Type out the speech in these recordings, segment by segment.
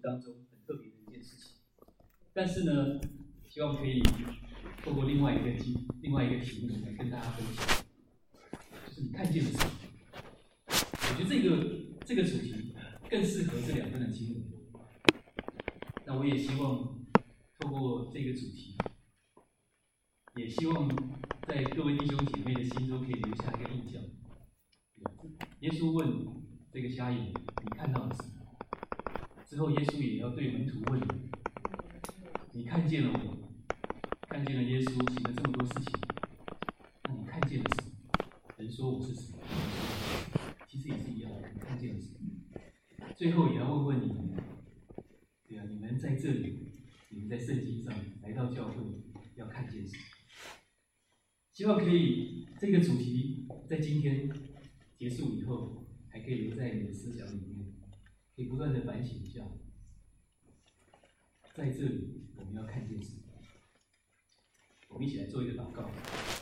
当中很特别的一件事情。但是呢，希望可以透过另外一个题目来跟大家分享，就是你看见了什么？我觉得这个主题更适合这两段的经文。那我也希望透过这个主题，也希望在各位弟兄姐妹的心中可以留下一个印象。耶稣问这个瞎眼，你看到了什么？之后耶稣也要对门徒问，你看见了我，看见了耶稣行了这么多事情，那你看见了什么？人说我是谁？其实也是一样，你看见了什么？最后也要问问你们，对啊，你们在这里，你们在圣经上来到教会要看见什么？希望可以这个主题在今天结束以后，还可以留在你的思想里面，可以不断的反省一下，在这里我们要看见什么？我们一起来做一个祷告。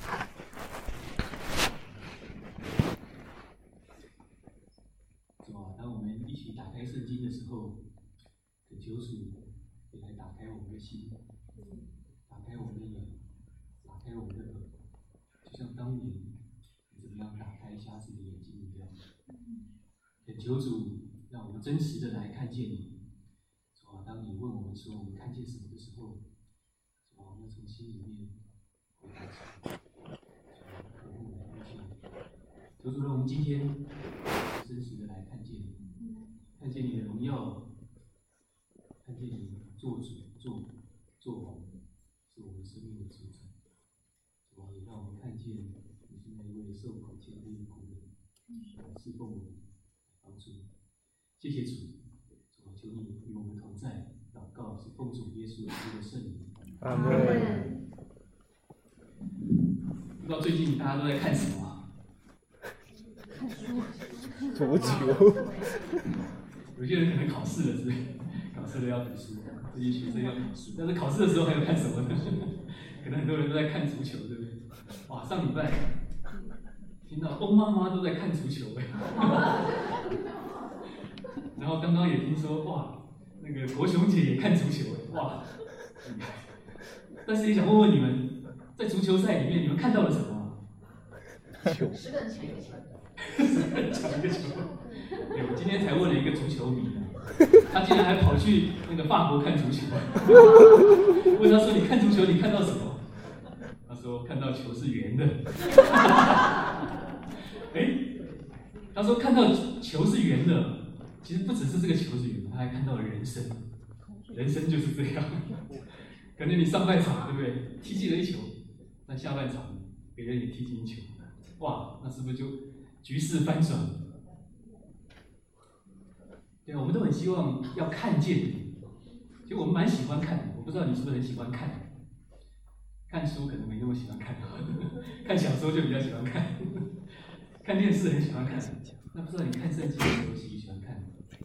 主啊，当我们一起打开圣经的时候，恳求主也来打开我们的心，打开我们的眼，打开我们的耳，就像当年你怎么样打开瞎子的眼睛一样。恳求主让我们真实的来看见你。主啊，当你问我们说我们看见什么的时候，主啊，我们从心里面回答出来，渴慕来看见你。求主让我们今天真实的来看见你，看见你的荣耀，看见你做主做王，是我们生命的主宰。主啊，也让我们看见你是那一位受苦谦卑的仆人，侍奉我们，帮助。谢谢主，主啊，求你与我们同在。祷告是奉主耶稣基督的圣名。 阿门。 不知道最近大家都在看什么啊？ 足球。 有些人可能考试了，是不是？考试了要读书，最近学生要考试，但是考试的时候还有看什么呢？可能很多人都在看足球，对不对？哇，上礼拜听到欧妈妈都在看足球哎，然后刚刚也听说哇，那个国雄姐也看足球哎，哇！但是也想问问你们，在足球赛里面，你们看到了什么？10个人抢一个球。10个人抢一个球。对，我今天才问了一个足球迷，他竟然还跑去那个法国看足球。问他说：“你看足球，你看到什么？”他说：“看到球是圆的。”他说看到球是圆的，其实不只是这个球是圆的，他还看到了人生。人生就是这样，可能你上半场对不对踢进了一球，那下半场别人也踢进一球，哇，那是不是就局势翻转？对，我们都很希望要看见你，其实我们蛮喜欢看的，我不知道你是不是很喜欢看。看书可能没那么喜欢看，看小说就比较喜欢看，看电视很喜欢看。那不知道你看圣经的时候喜欢看？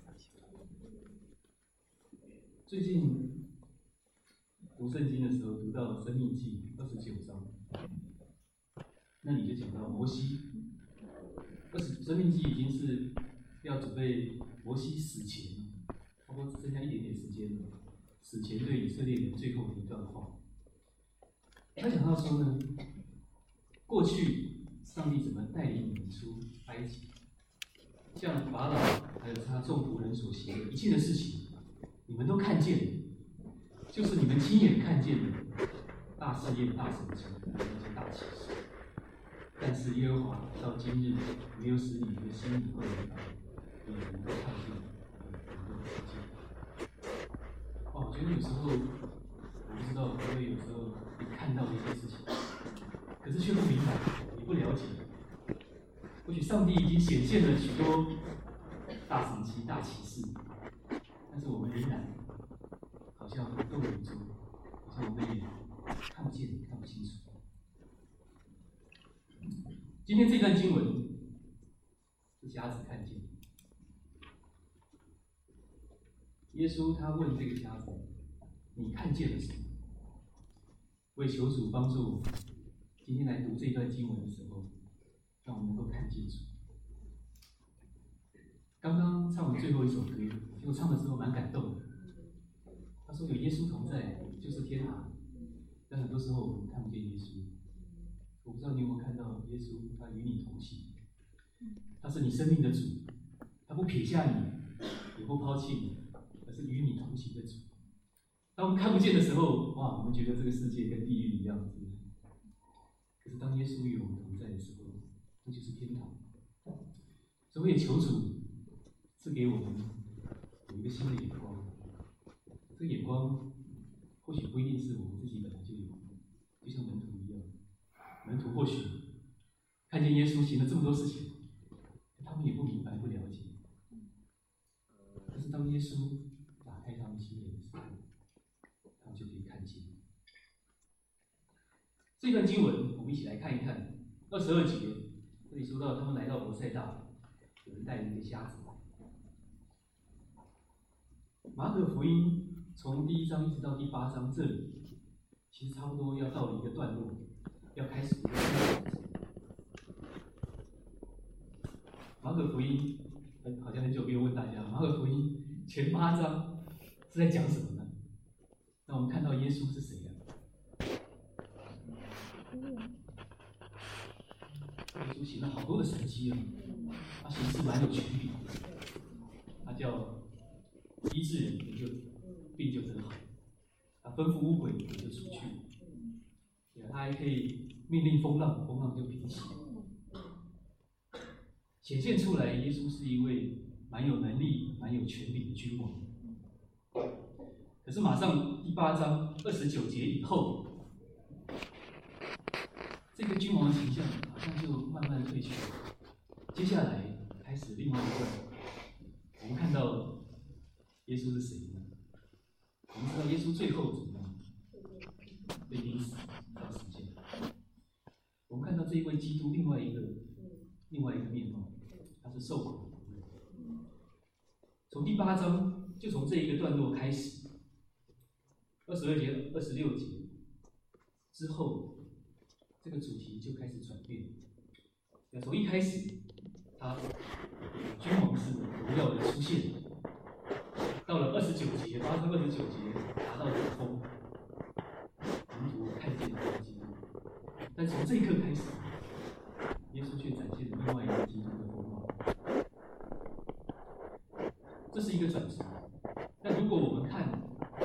最近读圣经的时候读到《申命记》29章，那里就讲到摩西。申命记已经是要准备摩西死前，差不多只剩下一点点时间了。死前对以色列人最后的一段话。他讲到说呢，过去上帝怎么带领你们出埃及，像法老还有他众仆人所行的一切的事情，你们都看见了，就是你们亲眼看见的大试验、大神迹那些大奇事。但是耶和华到今日没有使你们的心里会明白，也能够看见，也能够看见。我觉得有时候我不知道，因为有时候你看到一些事情，可是却不明白，也不了解。或许上帝已经显现了许多大神迹、大奇事，但是我们仍然好像不动于衷，好像我们也看不见、看不清楚。今天这段经文是瞎子看见。耶稣他问这个瞎子：“你看见了什么？”我也求主帮助我，今天来读这段经文的时候，让我们能够看清楚。刚刚唱完最后一首歌，结果唱的时候蛮感动的。 说有耶稣同在就是天堂。但很多时候我们看不见耶稣。我不知道你有没有看到耶稣，他与你同行，他是你生命的主，他不撇下你，也不抛弃你，而是与你同行的主。当我们看不见的时候，哇，我们觉得这个世界跟地狱一样，是不是？可是当耶稣与我们同在的时候，那就是天堂。所以我也求主赐给我们有一个新的眼光。这个眼光或许不一定是我们自己本来就有，就像门徒一样，门徒或许看见耶稣行了这么多事情，他们也不明白、不了解。但是当耶稣打开他们心眼的时候，他们就可以看见。这段经文我们一起来看一看，22节，这里说到他们来到伯赛大，有人带了一个瞎子来。马可福音从第1章一直到第8章这里，其实差不多要到了一个段落，要开始一个新的转折。马可福音好像很久没有问大家，马可福音前8章是在讲什么呢？那我们看到耶稣是谁啊？耶稣行了好多的神迹了，他行事蛮有权柄的，他叫医治人也就病就得好，他吩咐污鬼也就出去，他还可以命令风浪，风浪就平息。显现出来，耶稣是一位蛮有能力、蛮有权柄的君王。可是马上第8章29节以后，这个君王的形象好像就慢慢退去。接下来开始另外一段，我们看到耶稣是谁呢？我们知道耶稣最后怎么样？被钉死到十字架。我们看到这一位基督另外一个面貌，他是受苦的。从第8章就从这一个段落开始，22节、26节之后，这个主题就开始转变。从一开始，他君王式的荣耀的出现，到了29节，8章29节达到顶峰，门徒看见了这个基督。但从这一刻开始，耶稣却展现了另外一个基督的风貌。这是一个转折。但如果我们看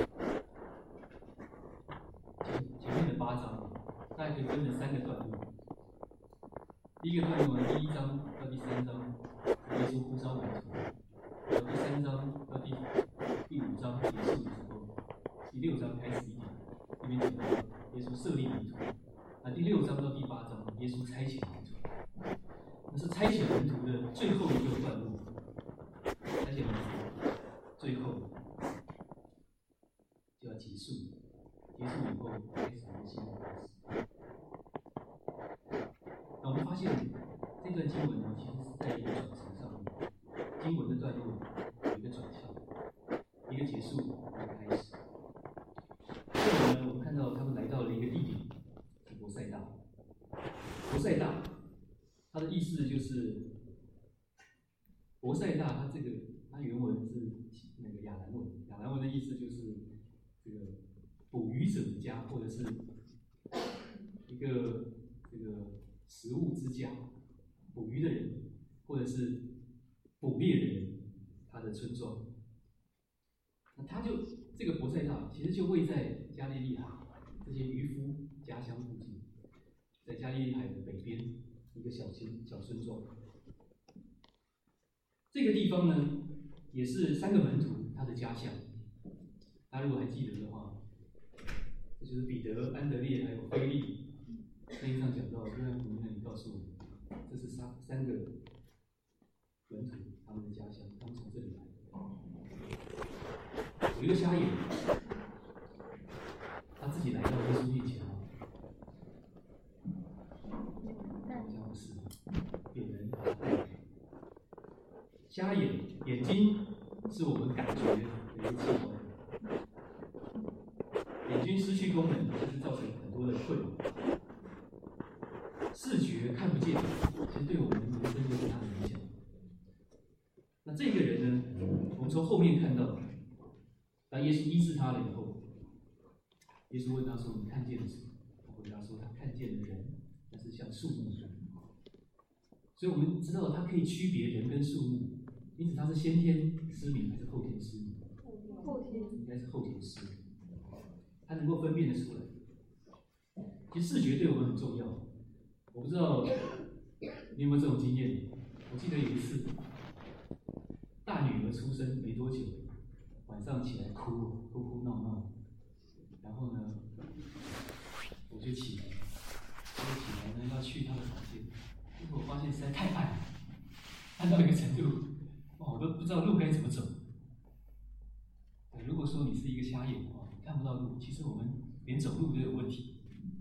前面的8章，大家可以分成3个段落。第一个段落，第1章到第3章，耶稣呼召门徒；到第3章到第5章结束的时候，第6章开始一点，这边讲到耶稣设立门徒。那第6章到第8章，耶稣差遣门徒。那是差遣门徒的最后一个段落。差遣门徒最后就要结束，结束以后开始一个新的开始。那我们发现这段经文呢，其实是在一个转折上面，经文的段落有一个转向，一个结束，一个开始。这里呢，我们看到他们来到了一个地点，是伯赛大。伯赛大，它的意思就是伯赛大，它原文是那个亚兰文，亚兰文的意思就是这个捕鱼者的家，或者是一个这个食物之家，捕鱼的人，或者是捕猎人，他的村庄。那他就这个伯赛大其实就位在加利利海这些渔夫家乡附近，在加利利海的北边一个小村庄。这个地方呢，也是3个门徒他的家乡。大家如果还记得的话，这就是彼得、安德烈还有腓力。圣经上讲到，约翰福音那里告诉我们，这是三个门徒他们的家乡，他们从这里来的。有一个瞎眼，他自己来到耶稣面前吗？好像不是，有人把他带来。瞎眼睛是我们感觉的一个器官，眼睛失去功能，就是造成很多的困扰。视觉看不见，其实对我们人生有很大的影响。那这个人呢，我们从后面看到， 当耶稣医治他了以后，耶稣问他说：“你看见了什么？”他回答说：“他看见了人，但是像树木一样。”所以我们知道他可以区别人跟树木，因此他是先天失明还是后天失明？ 后天应该是后天失明，他能够分辨得出来。其实视觉对我们很重要，我不知道你有没有这种经验？我记得有一次，大女儿出生没多久，晚上起来哭哭闹闹，然后呢，我就起来呢要去她的房间，结果我发现实在太暗了，暗到一个程度，哇，我都不知道路该怎么走。如果说你是一个瞎眼的话，你看不到路，其实我们连走路都有问题。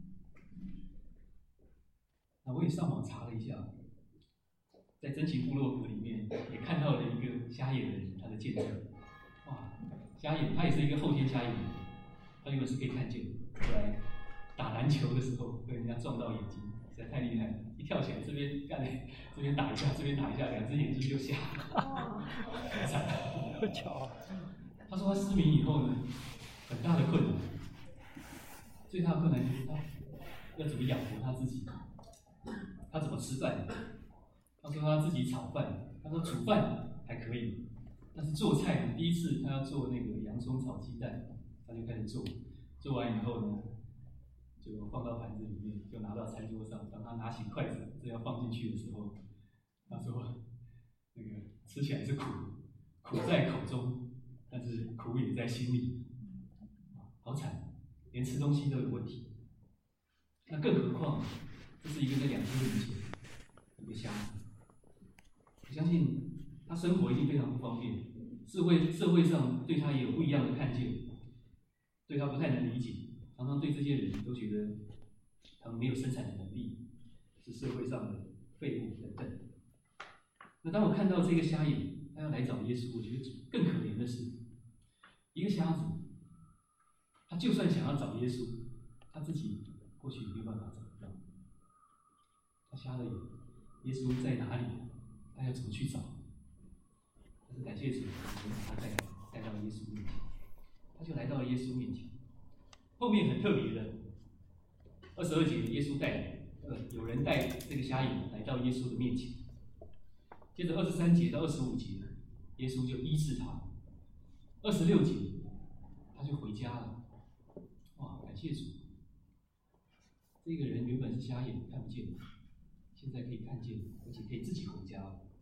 那我也上网查了一下，在真情部落格里面也看到了一个瞎眼的人，他的见证。哇，瞎眼，他也是一个后天瞎眼的人，他原本是可以看见的，后来打篮球的时候被人家撞到眼睛，实在太厉害了，一跳起来这边干，这边打一下，这边打一下，两只眼睛就瞎了，好惨。他说他失明以后呢，很大的困难，最大的困难就是他要怎么养活他自己。他怎么吃饭？他说他自己炒饭，他说煮饭还可以，但是做菜呢，第一次他要做那个洋葱炒鸡蛋，他就开始做，做完以后呢，就放到盘子里面，就拿到餐桌上。当他拿起筷子正要放进去的时候，他说那个吃起来是苦，苦在口中，但是苦也在心里，好惨，连吃东西都有问题。那更何况，这是一个在2000年前一个瞎子，我相信他生活一定非常不方便，社会上对他也有不一样的看见，对他不太能理解，常常对这些人都觉得他们没有生产的能力，是社会上的废物等等。那当我看到这个瞎眼，他要来找耶稣，我觉得更可怜的是，一个瞎子，他就算想要找耶稣，他自己或许也没有办法找得到。他瞎了眼，耶稣在哪里？他要怎么去找？但是感谢主，我们把他带到耶稣面前，他就来到了耶稣面前。后面很特别的，22节，耶稣有人带这个瞎眼来到耶稣的面前。接着23节到25节，耶稣就医治他。26节，他就回家了。哇，感谢主！这个人原本是瞎眼，看不见，现在可以看见，而且可以自己回家了。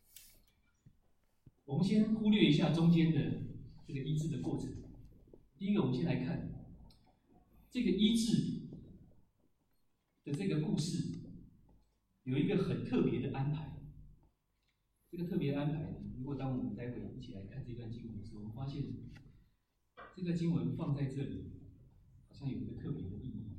我们先忽略一下中间的这个医治的过程。第一个，我们先来看这个医治的这个故事，有一个很特别的安排。这个特别的安排呢，如果当我们待会一起来看这段经文的时候，我们发现这个经文放在这里，好像有一个特别的意义。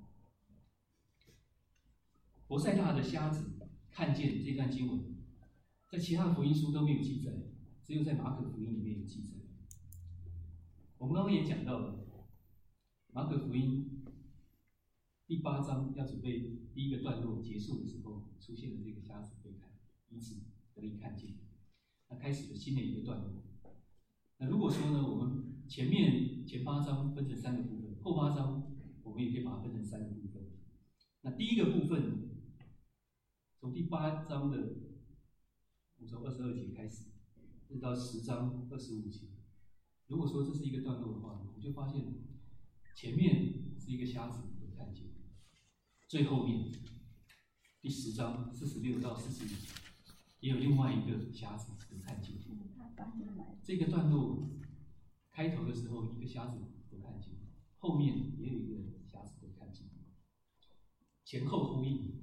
伯赛大的瞎子看见这段经文，在其他的福音书都没有记载，只有在马可福音里面有记载。我们刚刚也讲到了，马可福音第8章要准备第一个段落结束的时候，出现了这个瞎子被医治得以看见，那开始了新的一个段落。那如果说呢，我们前8章分成3个部分，后8章我们也可以把它分成3个部分。那第一个部分，从第8章的我们从22节开始，一直到10章25节。如果说这是一个段落的话，我们就发现前面是一个瞎子有看见，最后面第10章46到41节也有另外一个瞎子有看见。这个段落开头的时候，一个瞎子有看见，后面也有一个瞎子有看见，前后呼应。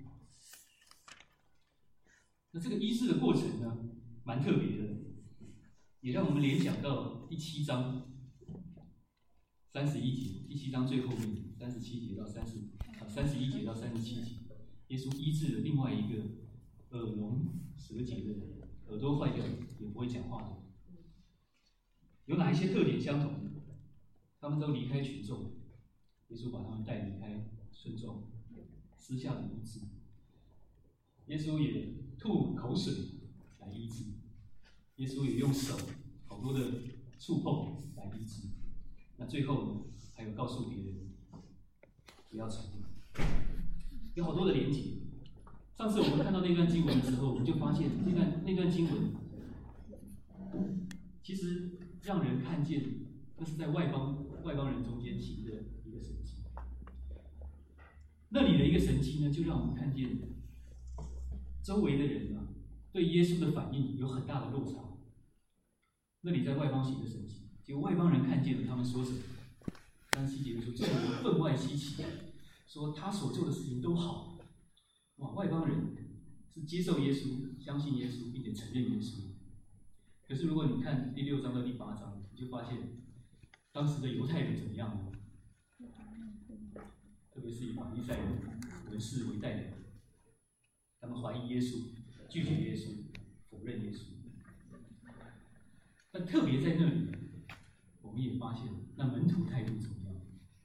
那这个医治的过程呢，蛮特别的，也让我们联想到第7章31节，第7章最后面37节到31节到37节，耶稣医治了另外一个耳聋舌结的人，耳朵坏掉也不会讲话的。有哪一些特点相同呢？他们都离开群众，耶稣把他们带离开村庄，私下的医治。耶稣也吐口水来医治，耶稣也用手好多的触碰来医治。 那最后呢，还有告诉别人不要沉沦，有好多的连结。上次我们看到那段经文的时候，我们就发现那段经文，其实让人看见那是在外邦人中间行的一个神迹。那里的一个神迹呢，就让我们看见周围的人啊，对耶稣的反应有很大的落差。那里在外邦行的神迹，结果外邦人看见了，他们说什么？37节说，众人分外稀奇，说他所做的事情都好。哇，外邦人是接受耶稣、相信耶稣，并且承认耶稣。可是如果你看第6章到第8章，你就发现当时的犹太人怎么样呢？特别是以法利赛人、文士为代表，他们怀疑耶稣，拒绝耶稣，否认耶稣。但特别在那里，我们也发现，那门徒态度怎么样？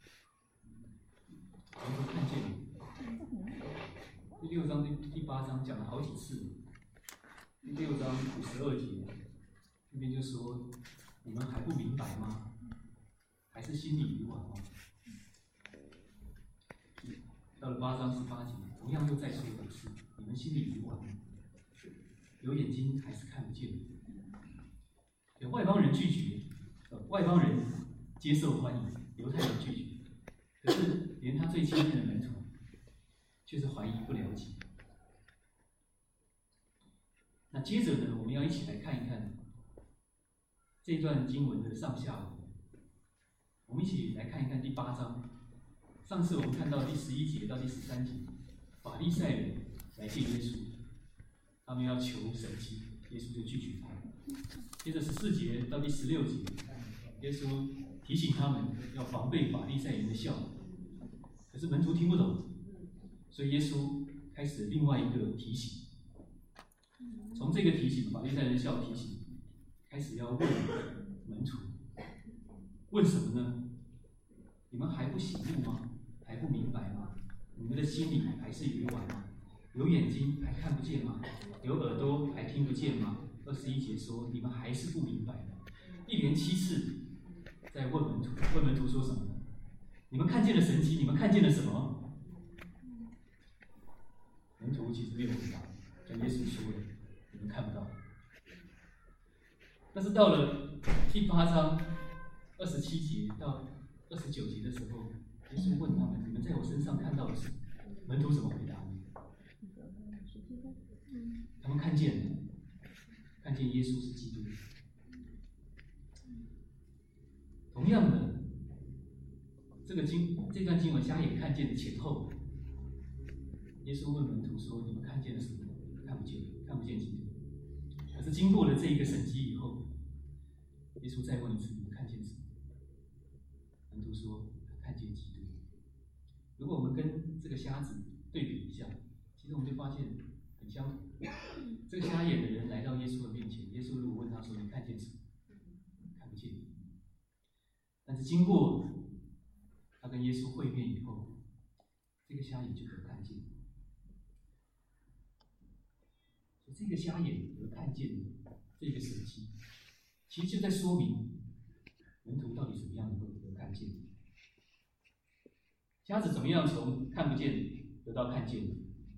门徒看见了。第6章、第8章讲了好几次。第6章52节，那边就说：“你们还不明白吗？还是心里愚顽吗？”到了8章18节，同样又再说一次：“你们心里愚顽吗？有眼睛还是看不见？”有外邦人拒绝，外邦人接受欢迎，犹太人拒绝。可是连他最亲近的门徒，却是怀疑不了解。那接着呢，我们要一起来看一看这段经文的上下文。我们一起来看一看第8章。上次我们看到第11节到第13节，法利赛人来见耶稣，他们要求神迹，耶稣就拒绝他们。接着14节到第16节，耶稣提醒他们要防备法利赛人的笑，可是门徒听不懂，所以耶稣开始另外一个提醒。从这个提醒，法利赛人的笑提醒，开始要问门徒，问什么呢？你们还不醒悟吗？还不明白吗？你们的心里还是愚顽吗？有眼睛还看不见吗？有耳朵还听不见吗？21节说，你们还是不明白吗？一连7次在问门徒，问门徒说什么呢？你们看见了神迹，你们看见了什么？门徒其实没有回答，跟耶稣说了，你们看不到。但是到了第8章27节到29节的时候，耶稣问他们：“你们在我身上看到了什么？”门徒怎么回答呢？他们看见了，看见耶稣是基督。同样的，这段经文瞎眼看见的前后，耶稣问门徒说：“你们看见了什么？看不见，看不见基督。”可是经过了这一个神迹以后，耶稣再问一次：“你们看见什么？”门徒说：“看见基督。”如果我们跟这个瞎子对比一下，其实我们就发现很相同。这个瞎眼的人来到耶稣的面前，耶稣如果问他说：“你看见什么？”看不见。但是经过他跟耶稣会面以后，这个瞎眼就可看见。这个瞎眼可看见这个神迹，其实就在说明门徒到底怎么样能够看见。瞎子怎么样从看不见得到看见？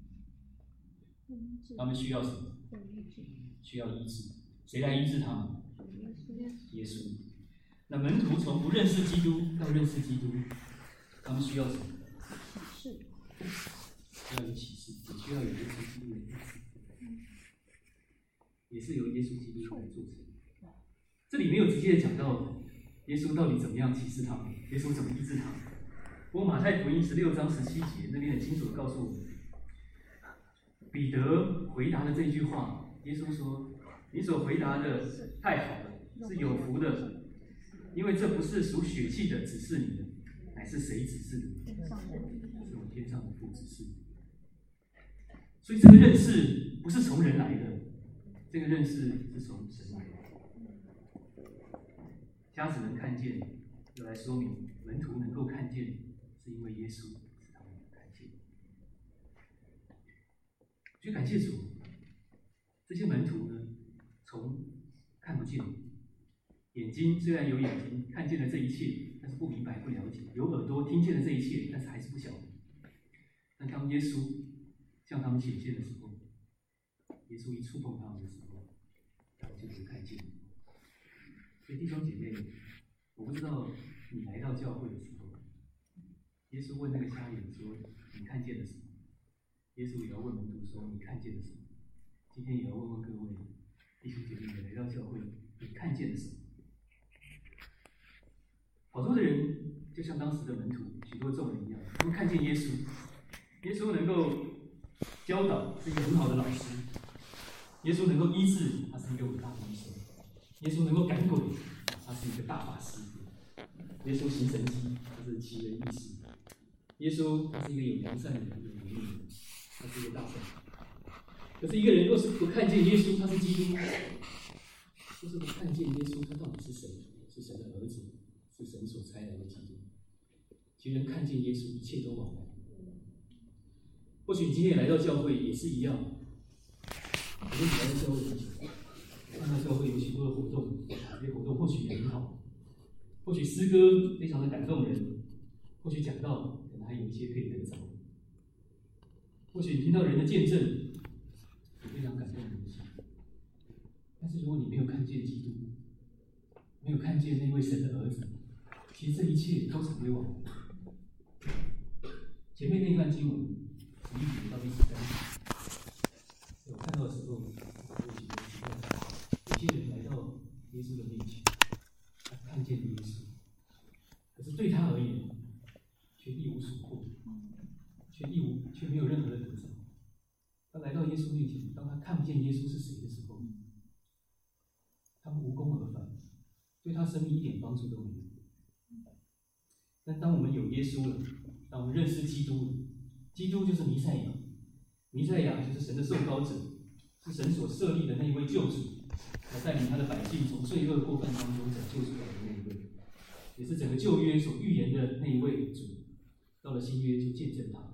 他们需要什么？需要医治。谁来医治他们？耶稣。那门徒从不认识基督到认识基督，他们需要什么？需要有启示，也需要有耶稣基督的医治，也是由耶稣基督来做成。这里没有直接的讲到耶稣到底怎么样启示他们，耶稣怎么医治他们。不过马太福音16章17节那边很清楚的告诉我们，彼得回答的这句话，耶稣说：“你所回答的太好了，是有福的，因为这不是属血气的指示你的，乃是谁指示的？是我天上的父指示。”所以这个认识不是从人来的，这个认识是从神来的。瞎子能看见，就来说明门徒能够看见，是因为耶稣使他们看见。就感谢主，这些门徒呢，从看不见，眼睛虽然有眼睛看见了这一切，但但是不明白、不了解；有耳朵听见了这一切，但是还是不晓得。但当耶稣向他们显现的时候，耶稣一触碰他们的时候，他们就会看见。所以弟兄姐妹，我不知道你来到教会的时候，耶稣问那个瞎眼说：“你看见了什么？”耶稣也要问门徒说：“你看见了什么？”今天也要问问各位弟兄姐妹，你来到教会，你看见了什么？好多的人就像当时的门徒，许多众人一样，他们看见耶稣，耶稣能够教导，是一个很好的老师；耶稣能够医治，他是一个伟大的医生；耶稣能够赶鬼，他是一个大法师；耶稣行神迹，他是奇人异事；耶稣他是一个有良善的人，有能力的人，他是一个大圣。可是一个人若是不看见耶稣，他是基督，就是不看见耶稣，他到底是谁？是神的儿子，是神所差来的基督。其实人看见耶稣，一切都枉然。或许你今天也来到教会，也是一样。可是你来到教会很久，看到教会有许多的活动，这些活动或许也很好，或许诗歌非常的感动人，或许讲道可能还有一些可以得着，或许你听到人的见证，也非常感动人心。但是如果你没有看见基督，没有看见那位神的儿子，其实这一切都成为枉然。前面那段经文11节到第13节，我看到的时候，我有几个奇怪，有些人来到耶稣的面前，他看见了耶稣，可是对他而言，却一无所获，却没有任何的得着。他来到耶稣面前，当他看不见耶稣是谁的时候，他们无功而返，对他生命一点帮助都没有。但当我们有耶稣了，当我们认识基督了，基督就是弥赛亚，弥赛亚就是神的受膏者，是神所设立的那一位救主，来带领他的百姓从罪恶过犯当中拯救出来的那一位，也是整个旧约所预言的那一位主。到了新约就见证他。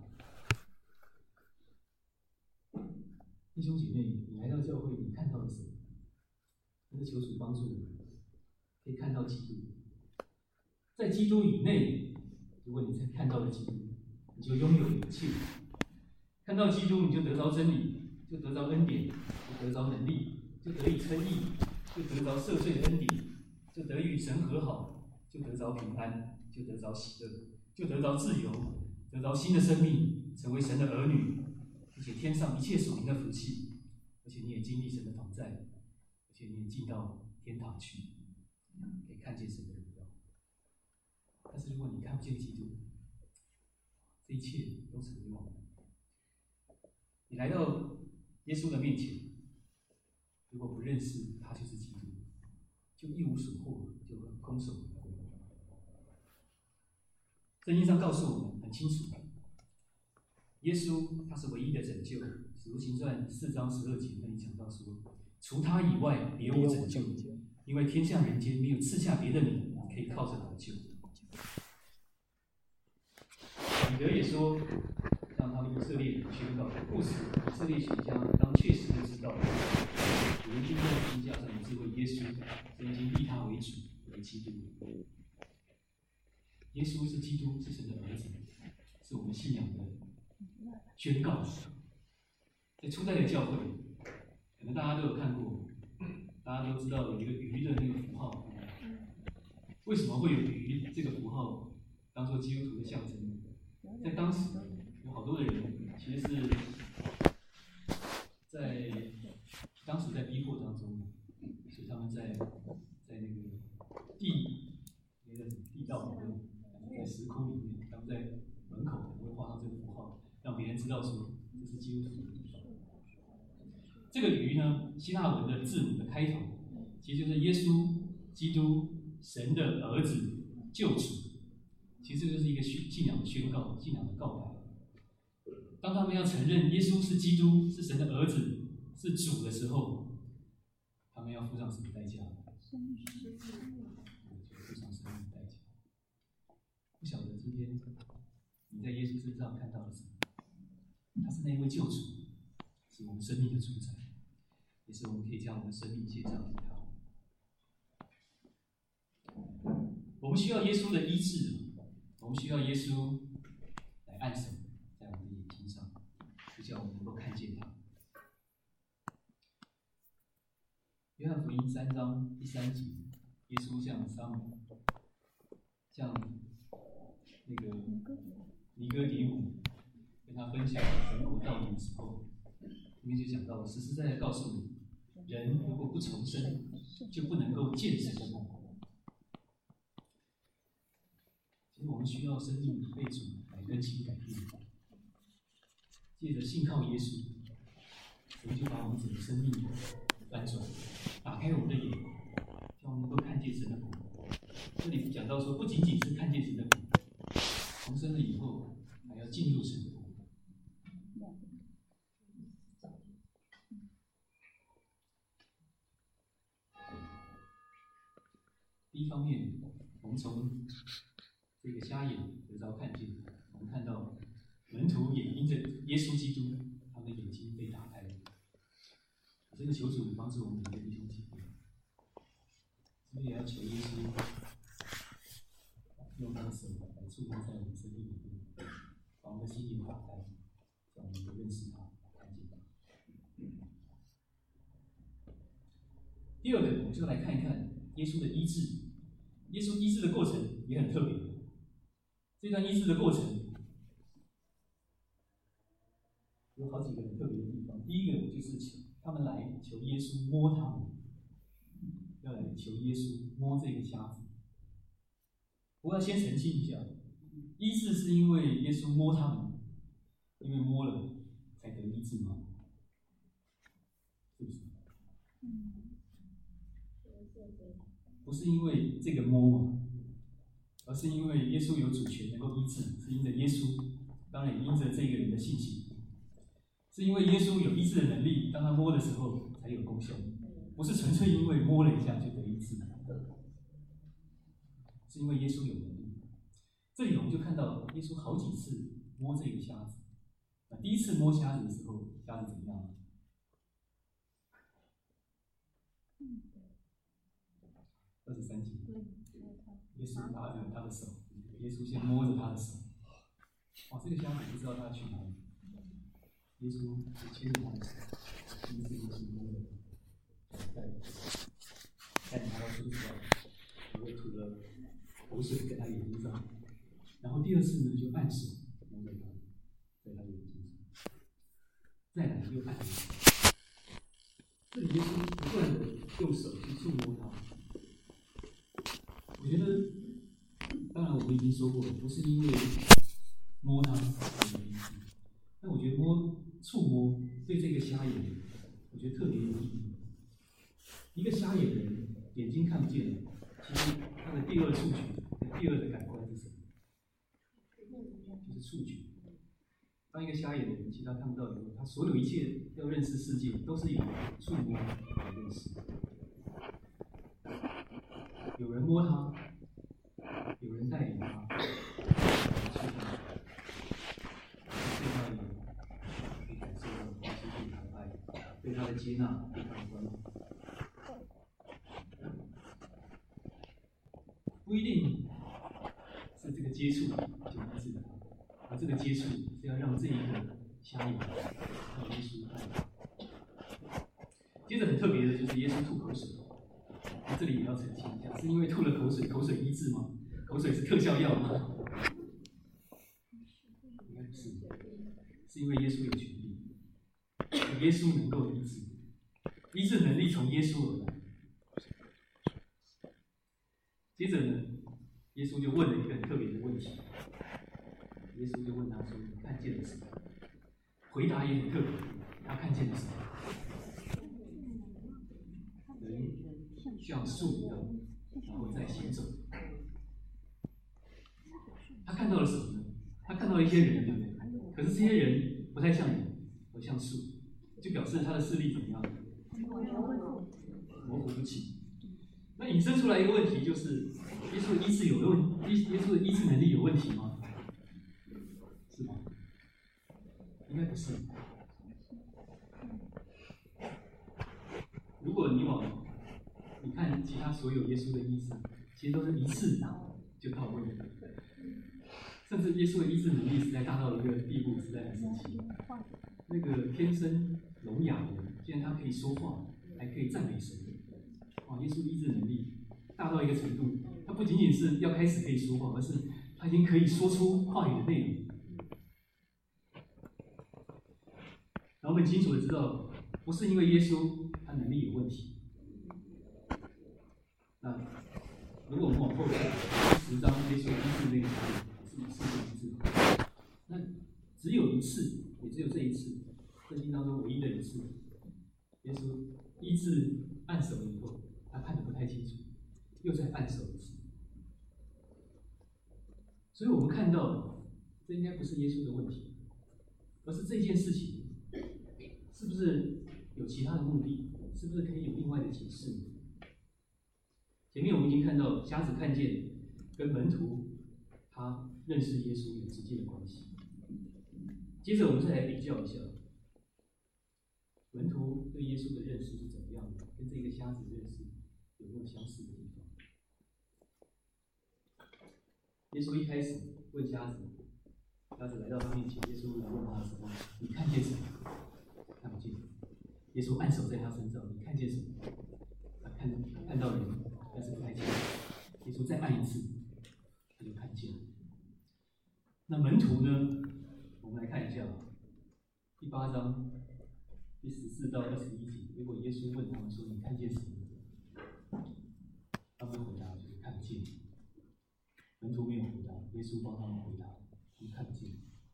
弟兄姐妹，你来到教会，你看到了什么？真的求主帮助你，可以看到基督。在基督以内，如果你才看到了基督，你就拥有一切。看到基督，你就得着真理，就得着恩典，就得着能力，就得以称义，就得着赦罪的恩典，就得与神和好，就得着平安，就得着喜乐，就得着自由，得着新的生命，成为神的儿女，而且天上一切属灵的福气，而且你也经历神的同在，而且你也进到天堂去，可以看见神的荣耀。但是如果你看不见基督，这一切都成为枉然。你来到耶稣的面前，如果不认识他就是基督，就一无所获，就很空手而归。圣经上告诉我们很清楚，耶稣他是唯一的拯救。使徒行传4章12节那里讲到说，除他以外别无拯救，因为天下人间没有赐下别的名可以靠着得救。彼得也说，让他们以色列宣告，故此以色列全家当确实的知道，有人钉在十字架上的这位耶稣，曾经立他为主为基督。耶稣是基督，是神的儿子，是我们信仰的宣告。在初代的教会，可能大家都有看过，大家都知道有一个鱼的那个符号。为什么会有鱼这个符号当做基督徒的象征？在当时有好多的人其实是在当时在逼迫当中，所以他们在那个地道里面，在石窟里面，他们在门口可能会画上这个符号，让别人知道说这是基督徒的地方。这个鱼呢，希腊文的字母的开头，其实就是耶稣基督神的儿子救主。其实这就是一个信仰的宣告，信仰的告白。当他们要承认耶稣是基督，是神的儿子，是主的时候，他们要付上什么代价？就付上生命的代价。不晓得今天你在耶稣身上看到了什么？他是那位救主，是我们生命的主宰，也是我们可以将我们的生命献上给他。我们需要耶稣的医治，我们需要耶稣来按手在我们的眼睛上，就叫我们能够看见他。约翰福音3章第3节，耶稣向那个尼哥底母跟他分享神国道理的时候，里面就讲到，实实在在告诉你，人如果不重生，就不能够见神的国。其实我们需要生命被主来更新改变，借着信靠耶稣，我们就把我们整个生命翻转，打开我们的眼，让我们能够看见神的国。这里讲到说，不仅仅是看见神的国，重生了以后，还要进入神的国。第一方面，我们从这个瞎眼得到看见，我们看到门徒也因着耶稣基督，他们的眼睛被打开了。真的求主帮助我们每个弟兄姐妹，所以也要求耶稣用他的手来触摸在我们生命里面，把我们的心眼打开，让我们能认识他、看见他。第二个，我们就来看一看耶稣的医治。耶稣医治的过程也很特别。这段医治的过程有好几个很特别的地方。第一个就是他们来求耶稣摸他们，要来求耶稣摸这个瞎子。不过要先澄清一下，医治是因为耶稣摸他们，因为摸了才得医治吗？是不是？不是因为这个摸嘛，而是因为耶稣有主权能够医治，是因着耶稣，当然也因着这个人的信心，是因为耶稣有医治的能力，当他摸的时候才有功效，不是纯粹因为摸了一下就得医治，是因为耶稣有能力。这里我们就看到耶稣好几次摸这个瞎子。第一次摸瞎子的时候，瞎子怎么样？23节，耶稣拉着他的手，耶稣先摸着他的手。哇，这个瞎子不知道他去哪里，耶稣就牵着他的手，第一次耶稣摸着他，带领他到树上，然后吐了口水在他眼睛上，然后第二次呢就按手摸着他，在他眼睛上，再来又按手。这里耶稣不断的用手去触摸他。我觉得，当然我们已经说过了，不是因为摸他才有意思，但我觉得触摸对这个瞎眼人，我觉得特别有意义。一个瞎眼的人眼睛看不见了，其实他的第二触觉、第二的感官是什么？就是触觉。当一个瞎眼的人，其实他看不到以后，他所有一切要认识世界，都是以触摸来认识。有人摸他，有人带领他，对他的可以感受到耶稣对他的爱，对他的接纳，对他的关怀。不一定是这个接触就医治了他，而这个接触是要让这一个瞎眼让耶稣爱他。接着很特别的就是耶稣吐口水。这里也要澄清一下，是因为吐了口水，口水医治吗？口水是特效药吗？应该不是，是因为耶稣有权利，耶稣能够医治，医治能力从耶稣而来。接着呢，耶稣就问了一个很特别的问题，耶稣就问他说：“你看见了什么？”回答也很特别，他看见了什么？人像树一样，然后再行走。他看到了什么呢？他看到了一些人，对不对？可是这些人不太像人，而像树，就表示他的视力怎么样？模糊不清。那引申出来一个问题就是：耶稣的医治耶稣的医治能力有问题吗？是吗？应该不是。如果你看其他所有耶稣的医治，其实都是一次就到位了。甚至耶稣的医治能力实在大到一个地步，实在很神奇。那个天生聋哑的人，既然他可以说话，还可以赞美神。耶稣医治能力大到一个程度，他不仅仅是要开始可以说话，而是他已经可以说出话语的内容。然后我们很清楚的知道，不是因为耶稣他能力有问题。那如果我们往后看10章，耶稣医治那个是以色列医治，那只有一次，也只有这一次，圣经当中唯一的一次，耶稣医治按手以后，他看得不太清楚，又再按手一次。所以我们看到，这应该不是耶稣的问题，而是这件事情是不是有其他的目的？是不是可以有另外的解释？前面我们已经看到瞎子看见跟门徒他认识耶稣有直接的关系。接着我们再来比较一下，门徒对耶稣的认识是怎么样的，跟这个瞎子认识有没有相似的地方？耶稣一开始问瞎子，瞎子来到他面前，耶稣来问他的时候，你看见什么？看不见。耶稣按手在他身上，你看见什么？他看到人，但是不太清楚。耶稣再按一次，他就看见了。那门徒呢？我们来看一下第8章第14到21节。如果耶稣问他们说：“你看见什么？”他们回答就是看不见。门徒没有回答，耶稣帮他们回答，他们看不见。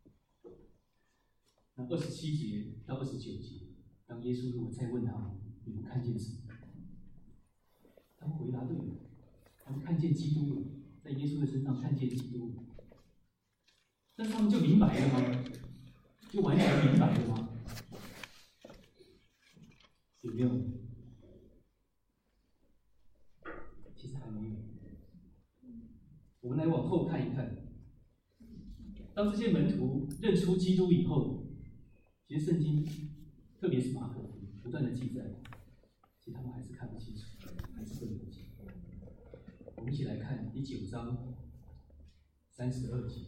那27节到29节，当耶稣如果再问他们：“你们看见什么？”他们回答对了，他们看见基督了，在耶稣的身上看见基督了。但是他们就明白了吗？就完全明白了吗？有没有？其实还没有。我们来往后看一看，当这些门徒认出基督以后，其实圣经，特别是马可福音不断的记载，其实他们还是看不清楚，还是不了解。我们一起来看第9章32节，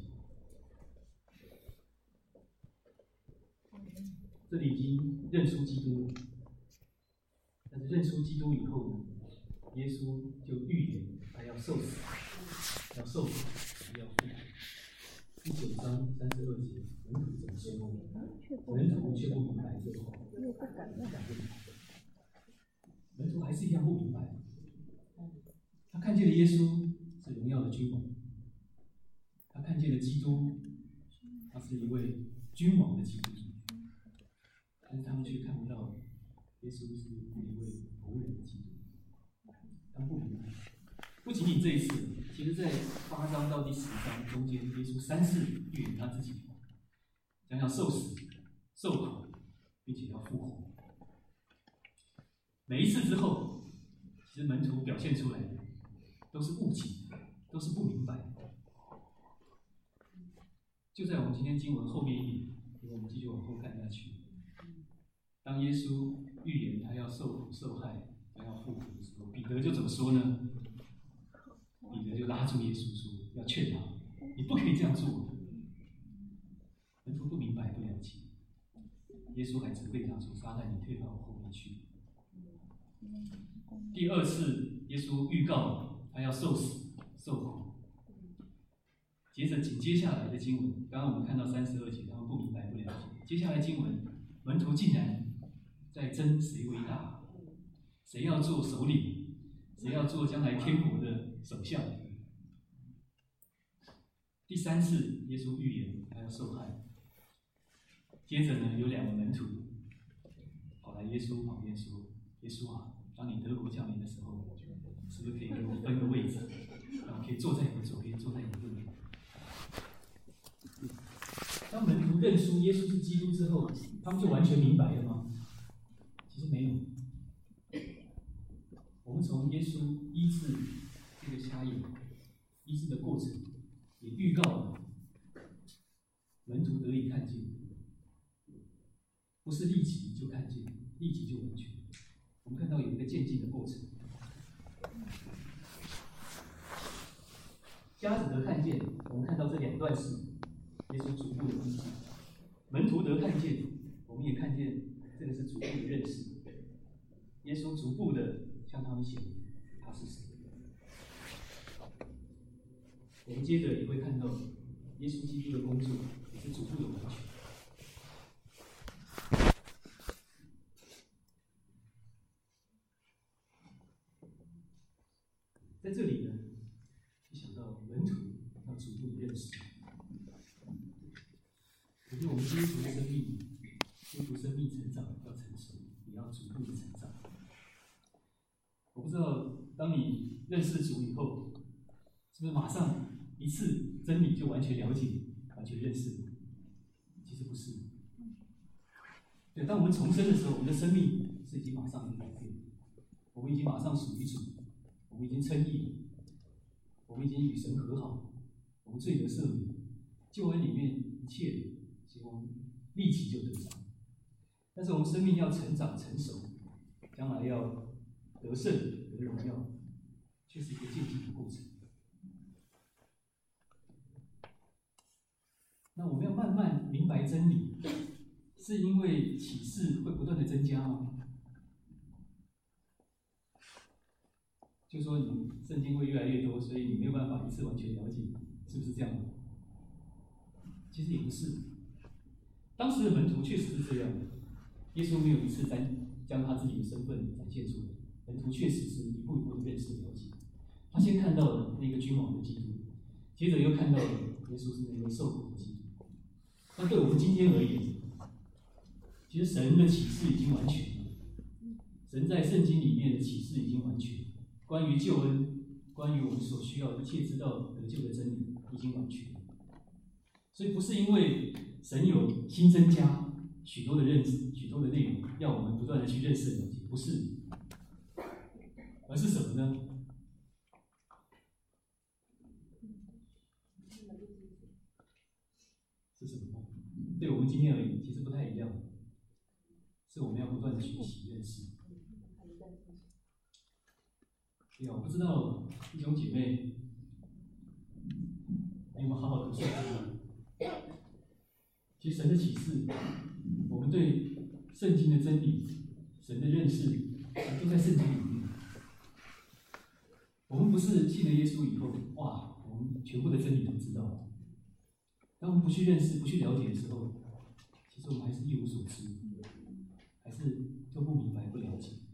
这里已经认出基督了，但是认出基督以后呢，耶稣就预言他要受死，要受死，要复活。第9章32节，门徒怎么说呢？门徒却不明白这话，门徒还是一样不明白。他看见了耶稣是荣耀的君王，他看见了基督，他是一位君王的基督，但是他们却看不到耶稣是那一位仆人的基督，他们不明白。不仅仅这一次，其实在8章到第10章中间，耶稣3次预言他自己将要受死、受苦，并且要复活。每一次之后，其实门徒表现出来的都是误解，都是不明白。就在我们今天经文后面一点，如果我们继续往后看下去，当耶稣预言他要受苦受害，将要复活的时候，彼得就怎么说呢？彼得就拉住耶稣说，要劝他，你不可以这样做。门徒不明白，不了解。耶稣还责备他说：“撒旦，你退到我后面去。”第2次，耶稣预告他要受死、受苦。接着紧接下来的经文，刚刚我们看到32节，他们不明白、不了解。接下来经文，门徒竟然在争谁为大，谁要做首领，谁要做将来天国的首相。第3次，耶稣预言他要受害。接着呢，有2个门徒跑来耶稣旁边说：“耶稣啊，当你得国降临的时候，是不是可以给我分个位置，让我可以坐在你的左边，坐在你的右边？”当门徒认出耶稣是基督之后，他们就完全明白了吗？其实没有。我们从耶稣医治这个瞎眼医治的过程，也预告了门徒得以看见，不是立即就看见，立即就完全。我们看到有一个渐进的过程。 家长得看见，我们看到这两段是耶稣逐步的医治；门徒得看见，我们也看见这个是逐步的认识。耶稣逐步的向他们显明他是谁。我们接着也会看到耶稣基督的工作也是逐步的完全。在这里呢，就想到门徒要逐步的认识。我觉得我们基督徒的生命，基督徒生命成长要成熟，也要逐步的成长。我不知道，当你认识主以后，是不是马上一次真理就完全了解、完全认识？其实不是。对，当我们重生的时候，我们的生命是已经马上有改变，我们已经马上属于主。我们已经称义了，我们已经与神和好，我们罪得赦免，救恩里面一切，其实我们立即就得着。但是我们生命要成长成熟，将来要得胜得荣耀，却是一个渐进的过程。那我们要慢慢明白真理，是因为启示会不断的增加吗？就说你圣经会越来越多，所以你没有办法一次完全了解，是不是这样的？其实也不是。当时的门徒确实是这样的，耶稣没有一次将他自己的身份展现出来，门徒确实是一步一步的认识了解。他先看到了那个君王的基督，接着又看到了耶稣是那位受苦的基督。那对我们今天而言，其实神的启示已经完全了，神在圣经里面的启示已经完全。关于救恩，关于我们所需要一切知道得救的真理，已经完全。所以不是因为神有新增加许多的认知、许多的内容，要我们不断的去认识了解，不是，而是什么呢？是什么呢？对我们今天而言，其实不太一样，是我们要不断的学习认识。对啊，我不知道弟兄姐妹，你有没有好好读圣经？其实神的启示，我们对圣经的真理、神的认识，都在圣经里面。我们不是信了耶稣以后，哇，我们全部的真理都知道了。当我们不去认识、不去了解的时候，其实我们还是一无所知，还是都不明白、不了解。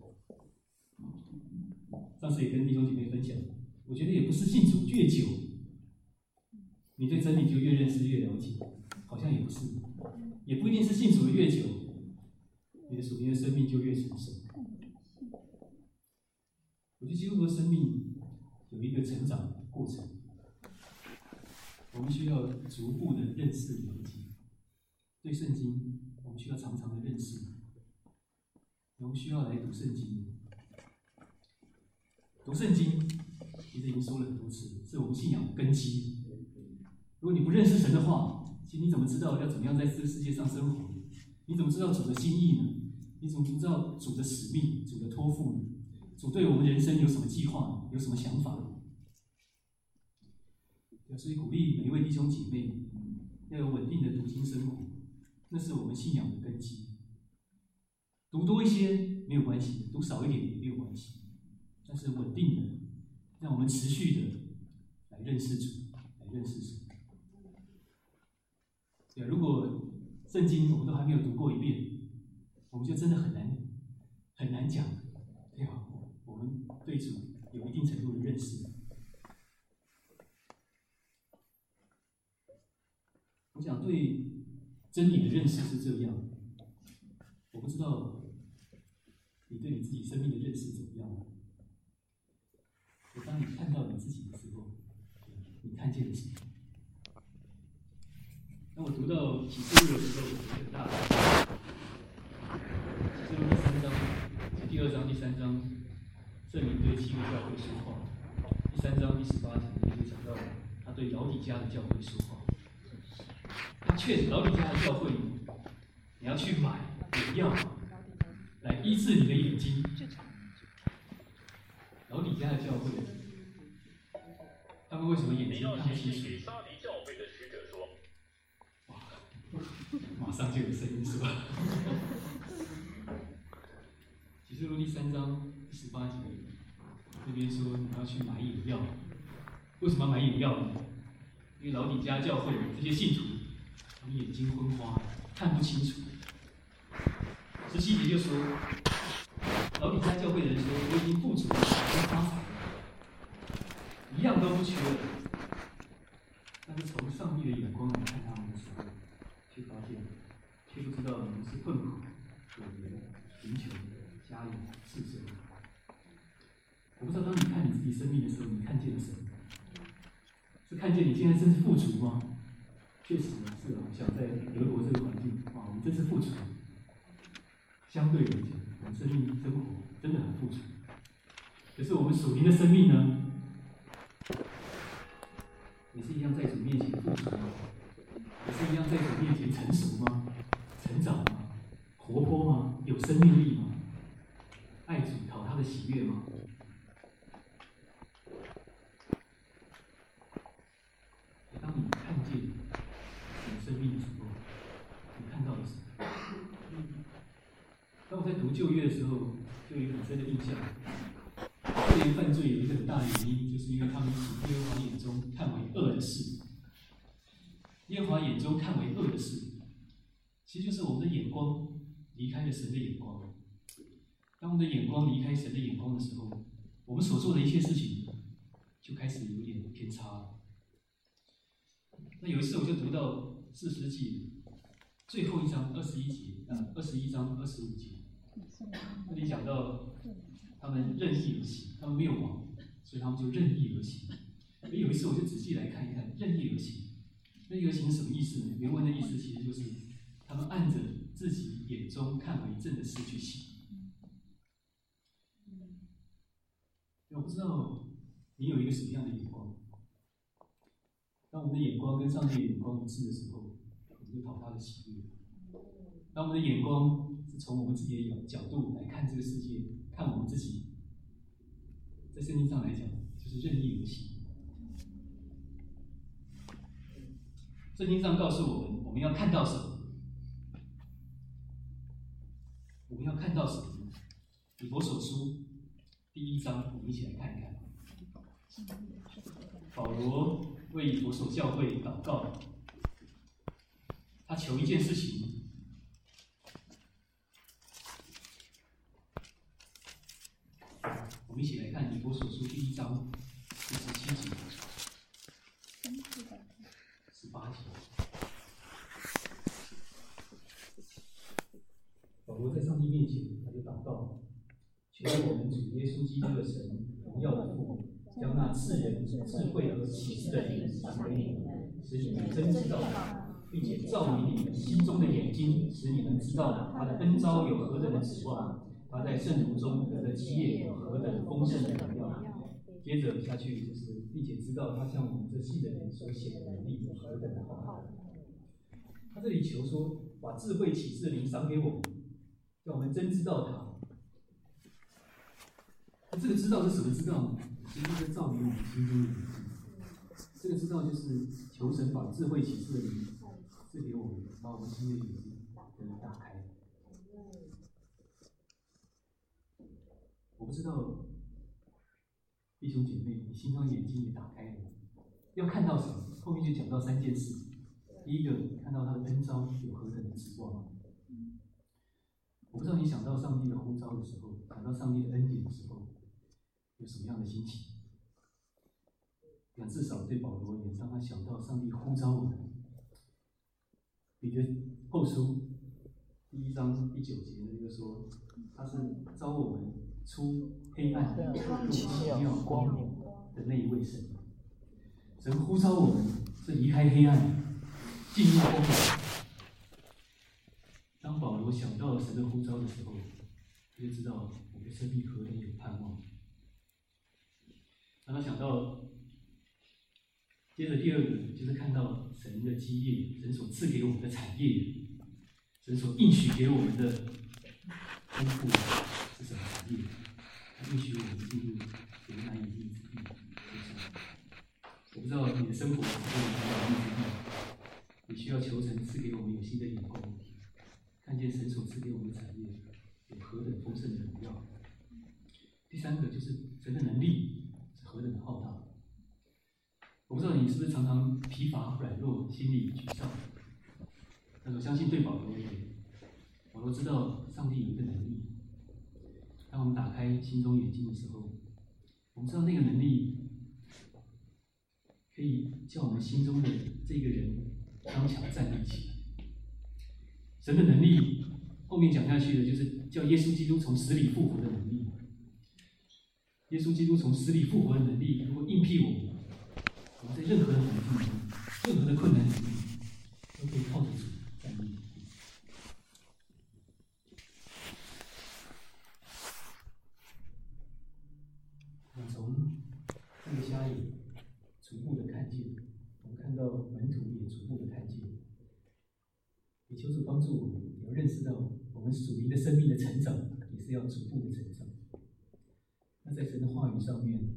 上次也跟弟兄姐妹分享，我觉得也不是信主越久，你对真理就越认识、越了解，好像也不是，也不一定是信主的越久，你的属灵的生命就越成熟。我觉得基督徒的生命有一个成长的过程，我们需要逐步的认识、了解。对圣经，我们需要常常的认识，我们需要来读圣经。读圣经，其实已经说了很多次，是我们信仰的根基。如果你不认识神的话，其实你怎么知道要怎么样在这个世界上生活？你怎么知道主的心意呢？你怎么知道主的使命、主的托付呢？主对我们人生有什么计划？有什么想法？所以鼓励每一位弟兄姐妹要有稳定的读经生活，那是我们信仰的根基。读多一些没有关系，读少一点也没有关系。但是稳定的，让我们持续的来认识主，来认识神。对，如果圣经我们都还没有读过一遍，我们就真的很难讲，对吧？我们对主有一定程度的认识。我想对真理的认识是这样，我不知道你对你自己生命的认识怎么样。当你看到你自己的时候，你看见了什么？当我读到启示录的时候，我很大的。启示录第3章、第2章、第3章，圣灵对7个教会说话。第3章第18节就讲到他对老底嘉的教会说话。他劝老底嘉的教会，你要去买眼药来医治你的眼睛。老底嘉的教会，他他们为什么眼睛看不清楚？哇，马上就有声音说。启示录第3章18节那边说你要去买饮料，为什么要买饮料呢？因为老底嘉教会这些信徒，他们眼睛昏花，看不清楚。17节就说，老底嘉教会的人说，我已经富足了，已经发财了，一样都不缺了。但是从上帝的眼光来看他们的时候，却发现，却不知道你们是困苦、可怜、贫穷、家里赤身。我不知道当你看你自己生命的时候，你看见了什么？是看见你现在真是富足吗？确实是啊，想在德国这个环境，哇，我们真是富足。相对来讲，我们生命生活真的很富足。可是我们属灵的生命呢？也是一样在主面前富足吗？也是一样在主面前成熟吗？成长吗？活泼吗？有生命力吗？爱主讨他的喜悦吗？当你看见你的生命的时候，你看到的是什么？当我在读旧约的时候，就有很深的印象。这些犯罪有一个很大的原因，就是因为他们行耶和华眼中看为恶的事。耶和华眼中看为恶的事，其实就是我们的眼光离开了神的眼光。当我们的眼光离开神的眼光的时候，我们所做的一切事情就开始有点偏差了。那有一次我就读到士师记最后一章21章25节，那里讲到他们任意而行，他们没有王，所以他们就任意而行。而有一次我就仔细来看一看任意而行。任意而行是什么意思呢？原文的意思其实就是他们按着自己眼中看为正的事去行。我不知道你有一个什么样的眼光。当我们的眼光跟上帝的眼光一致的时候，我们就讨他的喜悦。当我们的眼光是从我们自己的角度来看这个世界，看我们自己，在圣经上来讲，就是任意而行。圣经上告诉我们，我们要看到什么？我们要看到什么呢？以弗所书第1章，我们一起来看一看。保罗为以弗所教会祷告，他求一件事情。我们一起来看以弗所书第1章第17节、18节。保罗在上帝面前，他就祷告，求我们主耶稣基督的神，荣耀的父，将那赐人智慧和启示的灵赏给你们，使你们真知道他，并且照明你们心中的眼睛，使你们知道他的恩召有何等的指望，他在圣徒中得的基业有何等丰盛的荣耀。接着下去就是，并且知道他向我们这信的人所显的能力有何等的浩大。他这里求说，把智慧启示的灵赏给我们，让我们真知道他。这个知道是什么知道呢？其实是照明我们心中的眼睛。这个知道就是求神把智慧启示的灵赐给我们，把我们心的眼睛打开。我不知道弟兄姐妹，你心中的眼睛也打开了，要看到什么？后面就讲到3件事。第一个，看到他的恩召有何等的指望。我不知道你想到上帝的呼召的时候，想到上帝的恩典的时候，有什么样的心情？至少对保罗也让他想到上帝呼召我们。彼得后书第1章第9节那个说，他是召我们出黑暗入奇妙光明的那一位神。神呼召我们是离开黑暗，进入光明。当保罗想到神的呼召的时候，他就知道我的生命何等有盼望。当他想到，接着第二个就是看到神的基业，神所赐给我们的产业，神所应许给我们的丰富是什么产业？他应许我们进入流奶与蜜之地，就是我不知道你的生活是否有遇到逆境，你需要求神赐给我们有新的眼光，看见神所赐给我们的产业有何等丰盛的荣耀。第三个就是神的能力是何等的浩大。我不知道你是不是常常疲乏、软弱、心里沮丧，但我相信对保罗而言，保罗知道上帝有一个能力。当我们打开心中眼睛的时候，我们知道那个能力可以叫我们心中的这个人刚强站立起来。神的能力后面讲下去的就是叫耶稣基督从死里复活的能力。耶稣基督从死里复活的能力，如果应聘我们在任何的环境中、任何的困难里面，都可以靠着主站立。我们从这个瞎眼逐步的看见，我们看到门徒也逐步的看见。也求主帮助我们，也要认识到我们属灵的生命的成长，也是要逐步的成长。那在神的话语上面，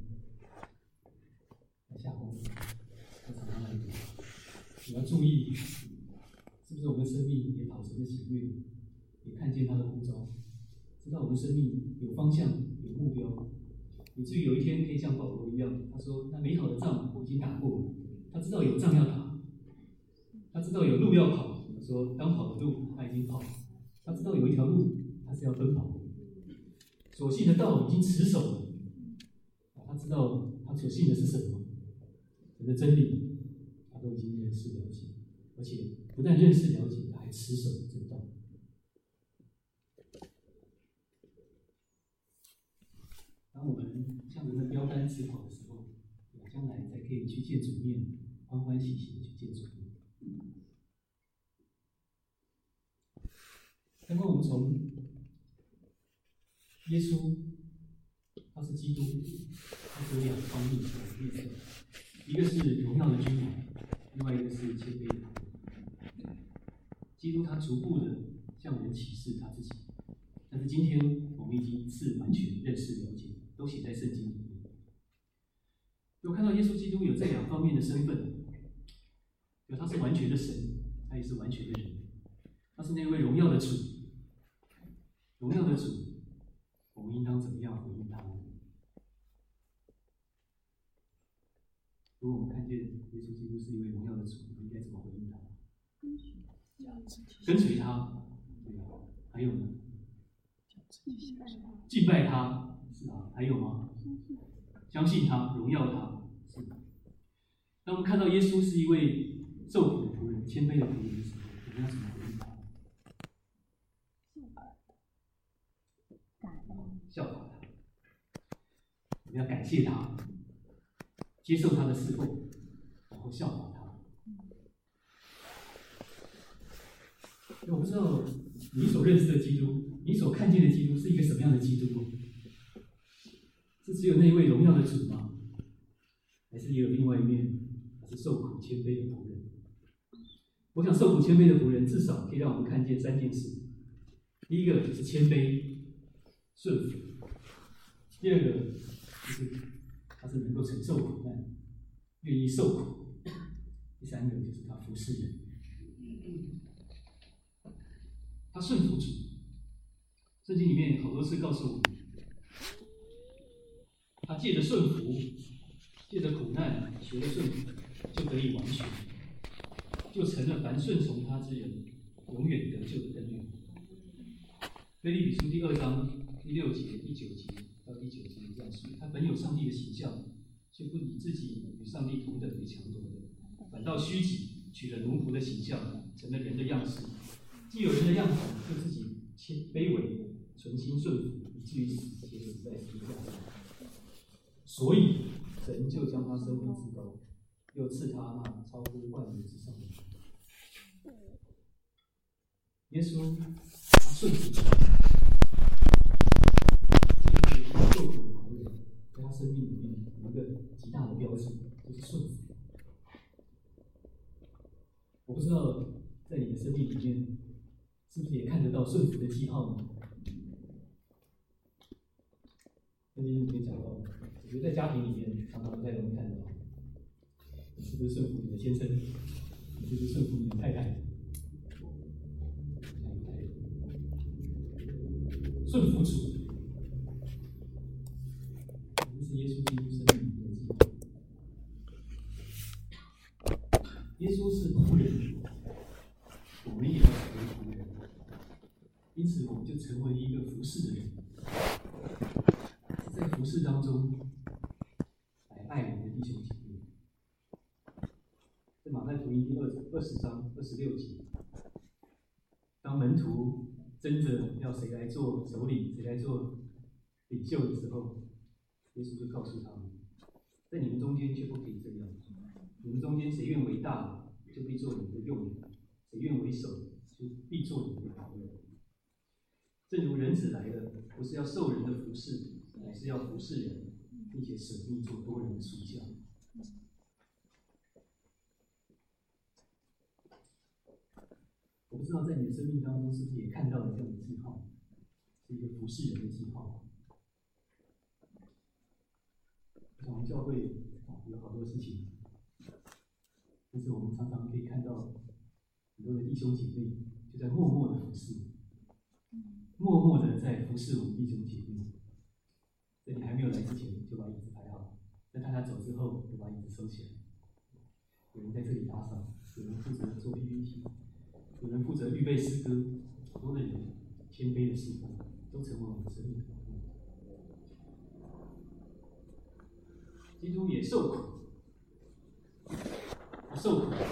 下功夫，要常常来读。你要注意，是不是我们的生命也讨神的喜悦，也看见他的呼召，知道我们生命有方向、有目标，以至于有一天可以像保罗一样，他说：“那美好的仗我已经打过了。”他知道有仗要打，他知道有路要跑。他说：“当跑的路他已经跑了。”他知道有一条路他是要奔跑的，所信的道已经持守了。他知道他所信的是什么，神的真理，他都已经认识了解，而且不但认识了解，他还持守这道。当我们向着那标杆直跑的时候，将来才可以去见主面，欢欢喜喜的去见主面。刚刚我们从耶稣，他是基督，他是有两方面的例子，一个是荣耀的君王，另外一个是谦卑的。基督他逐步的向人启示他自己，但是今天我们已经一次完全认识了解，都写在圣经里面。我看到耶稣基督有这两方面的身份，就他是完全的神，他也是完全的人，他是那位荣耀的主。荣耀的主，我们应当怎么样回应他呢？如果我们看见耶稣基督是一位荣耀的主，我们应该怎么回应他？跟随他，对吧？还有呢？敬拜他，是吧？还有吗？相信他，荣耀他，是吧？当我们看到耶稣是一位受苦的仆人、谦卑的仆人的时候，我们要怎么回应他？效法他，我们要感谢他，接受他的侍奉，然后效法他。我不知道你所认识的基督，你所看见的基督是一个什么样的基督？是只有那一位荣耀的主吗？还是也有另外一面，是受苦谦卑的仆人？我想受苦谦卑的仆人至少可以让我们看见三件事。第一个就是谦卑顺服，第二个就是他是能够承受苦难，愿意受苦，第三个就是他服侍人，他顺服主。圣经里面好多次告诉我们，他借着顺服，借着苦难学了顺服，就得以完全，就成了凡顺从他之人永远得救的根源。腓立比书第2章第6节、第9节到第9节这样说：他本有上帝的形象，却不以自己与上帝同等为强夺的，反倒虚己，取了奴仆的形象，成了人的样式。既有人的样子，就自己卑微，存心顺服，以至于死，且死在十字架上。所以神就将他升为至高，又赐他那超乎万有之上的名。耶稣他顺服主，受苦的仆人，在他生命里面有一个极大的标志，就是顺服。我不知道在你的生命里面，是不是也看得到顺服的记号呢？圣经里面讲到，我觉得在家庭里面常常不太容易看到。 就是顺服你的先生，就是顺服你的太太。顺服主，这是耶稣基督生命里面的基础。耶稣是仆人，我们也要成为仆人，因此我们就成为一个服侍的人，在服侍当中来爱我们的弟兄姐妹。在马太福音第20章26节，当门徒争着要谁来做首领，谁来做领袖的时候，耶稣就告诉他们，在你们中间却不可以这样，你们中间谁愿为大，就必做你们的用人；谁愿为首，就必做你们的榜样。正如人子来了，不是要受人的服侍，乃是要服侍人，并且舍命做多人的属下。我不知道在你的生命当中是不是也看到了这样的记号，是一个服侍人的记号。我们教会有好多事情，但是我们常常可以看到很多的弟兄姐妹就在默默的服侍，默默的在服侍我们弟兄姐妹。在你还没有来之前就把椅子排好，在大家走之后就把椅子收起来。有人在这里打扫，有人负责做 PPT。有人负责预备诗歌，好多的人谦卑的侍奉，都成为我们生命的保护。基督也受苦，受苦，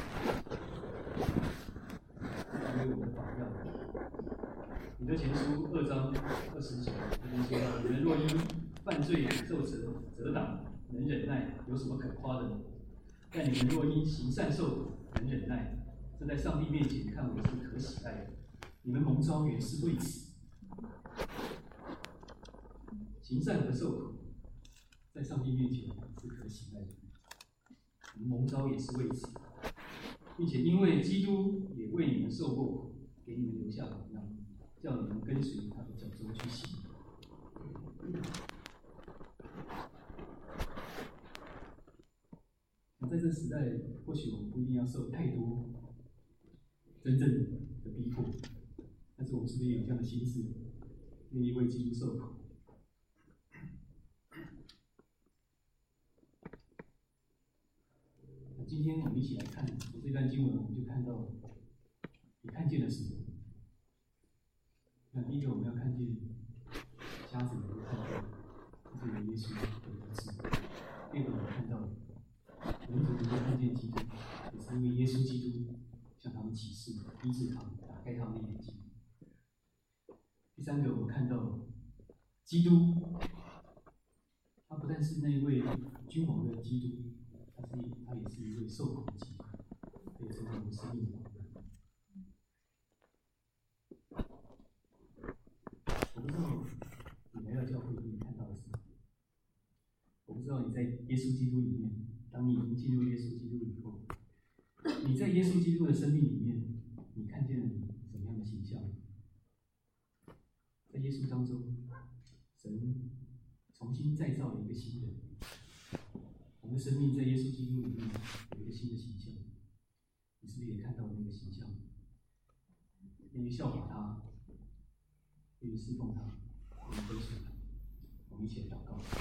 成为我们的榜样。彼得前书2章20节，这边说到：你们若因犯罪受责打，能忍耐，有什么可夸的呢？但你们若因行善受苦，能忍耐，这在上帝面前看为是可喜爱的。你们蒙召原是为此，行善和受苦，在上帝面前是可喜爱的。我们蒙召也是为此，并且因为基督也为你们受过苦，给你们留下榜样，叫你们跟随他的脚中去行。在这时代，或许我们不一定要受太多真正的逼迫，但是我们是不是有这样的心思，愿意为基督受苦？今天我们一起来看这段经文，我们就看到你看见了什么？那第一个我们要看见瞎子能够看见，这是耶稣的儿子；第二个我们看到门徒能够看见基督，也是因为耶稣基督向他们启示，医治他们，打开他们的眼睛。第三个，我们看到基督，他不但是那一位君王的基督，他也是一位受苦的基督，他也成为我们生命的榜样。我不知道你来到教会你看到的是什么，我不知道你在耶稣基督里面，当你已经进入耶稣基督以后，你在耶稣基督的生命里面，你看见了你什么样的形象？在耶稣当中，神重新再造了一个新人。我们的生命在耶稣基督里面有一个新的形象，你是不是也看到了那个形象？愿意效法他，愿意侍奉他，愿意跟随他。我们一起来祷告。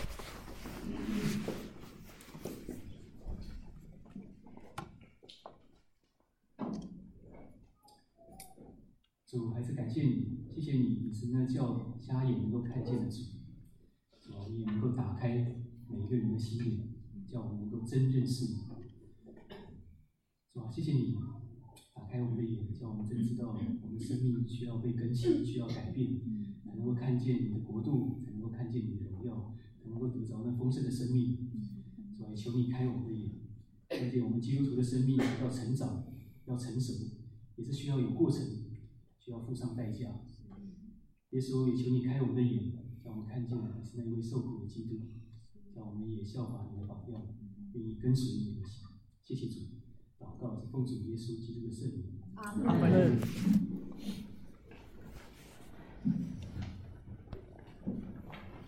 主，还是感谢你，谢谢你，你是那叫瞎眼能够看见的主。主啊，你也能够打开每一个人的心眼，叫我们能够真认识你。主啊，谢谢你打开我们的眼，叫我们真知道我们的生命需要被更新，需要改变，才能够看见你的国度，才能够看见你的荣耀，才能够得着那丰盛的生命。主啊，求你开我们的眼，看见我们基督徒的生命要成长，要成熟，也是需要有过程，需要付上代价。耶稣，也求你开我们的眼，让我们看见你是那位受苦的基督，让我们也效法你的榜样，愿意跟随你的行。谢谢主，祷告是奉主耶稣基督的圣名。 阿门。